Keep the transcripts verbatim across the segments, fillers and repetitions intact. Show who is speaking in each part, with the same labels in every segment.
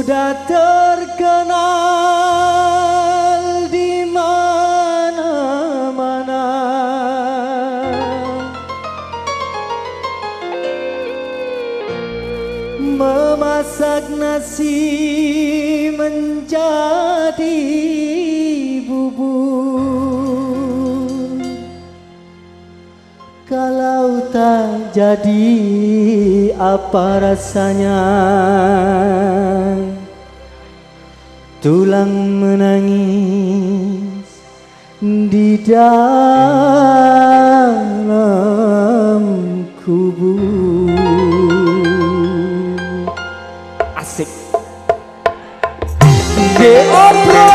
Speaker 1: sudah terkenal di mana-mana. Memasak nasi menjadi bubur, kalau tak jadi apa rasanya tulang menangis di dalam kubur. Asik. Geopro.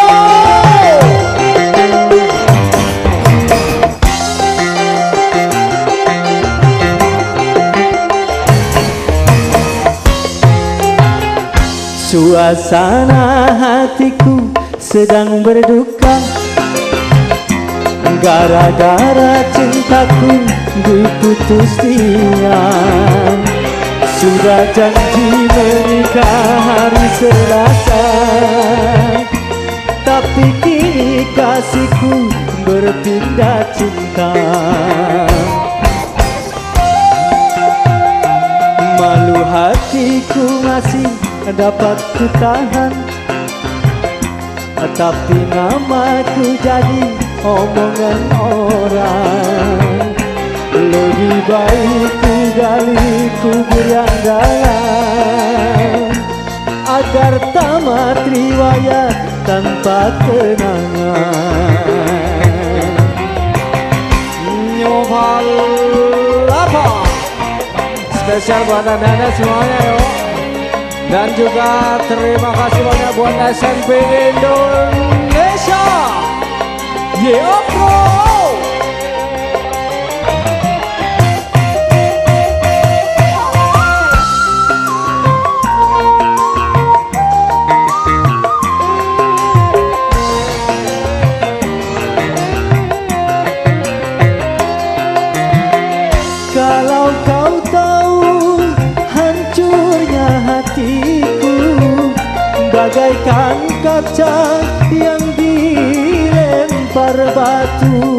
Speaker 1: Suasana hatiku sedang berduka gara-gara cintaku diputus dia. Sudah janji menikah hari Selasa, tapi kini kasihku berpindah cinta. Malu hatiku masih dapat kutahan, tapi namaku jadi omongan orang. Lebih baik ku gali kubur yang dalam, agar tamat riwayat tanpa kenangan. Nyobal apa? Spesial buat anda semuanya yo. Dan juga terima kasih banyak buat S M P Indonesia. Yeah, bro. Kalau kau tahu hancurnya hatiku bagaikan kaca yang dilempar batu.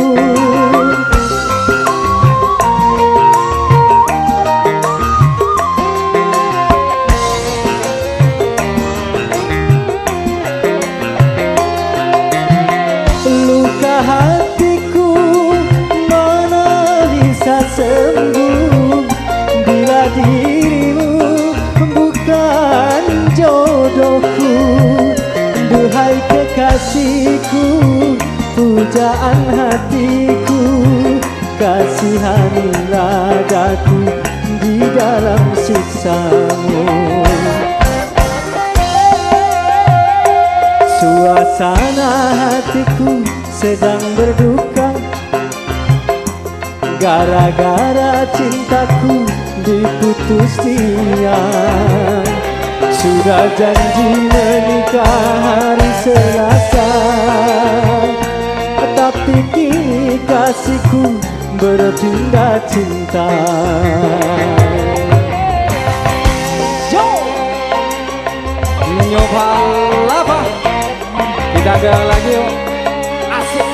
Speaker 1: Luka hatiku mana bisa sembuh bila dirimu bukan jodohku. Duhai kekasihku, pujaan hatiku, kasihanilah daku di dalam siksamu. Suasana hatiku sedang berduka gara-gara cintaku diputus dia. Sudah janji menikah hari Selasa, tapi kini kasihku berpindah cinta. Yo, nyoba apa? Tidak ada lagi yo. Asik.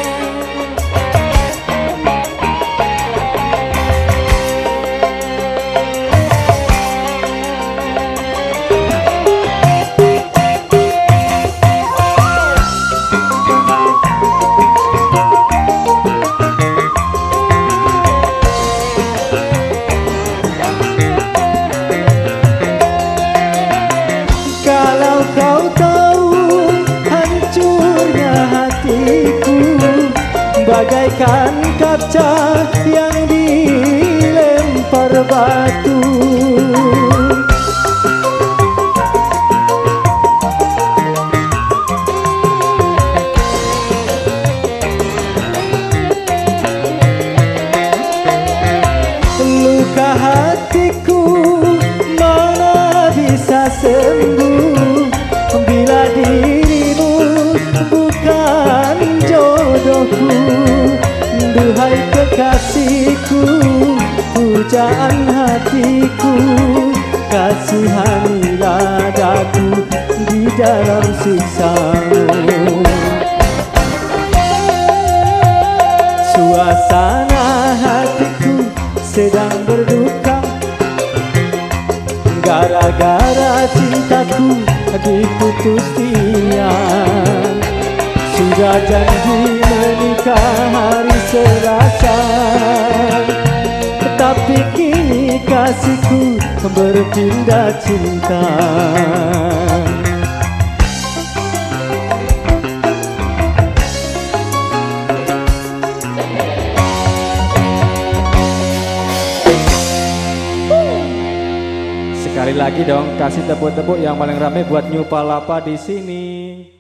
Speaker 1: Kalau kau tahu hancurnya hatiku bagaikan kaca yang dilempar batu. Luka hatiku mana bisa sembuh bila dirimu bukan jodohku. Duhai kekasihku, pujaan hatiku,
Speaker 2: kasihanilah daku di dalam siksamu. Suasana hatiku sedang berduka gara-gara cintaku diputus dia. Sudah janji menikah hari Selasa, tapi kini kasihku berpindah cinta.
Speaker 1: Sekali lagi dong, kasih tepuk-tepuk yang paling rame buat New Palapa di sini.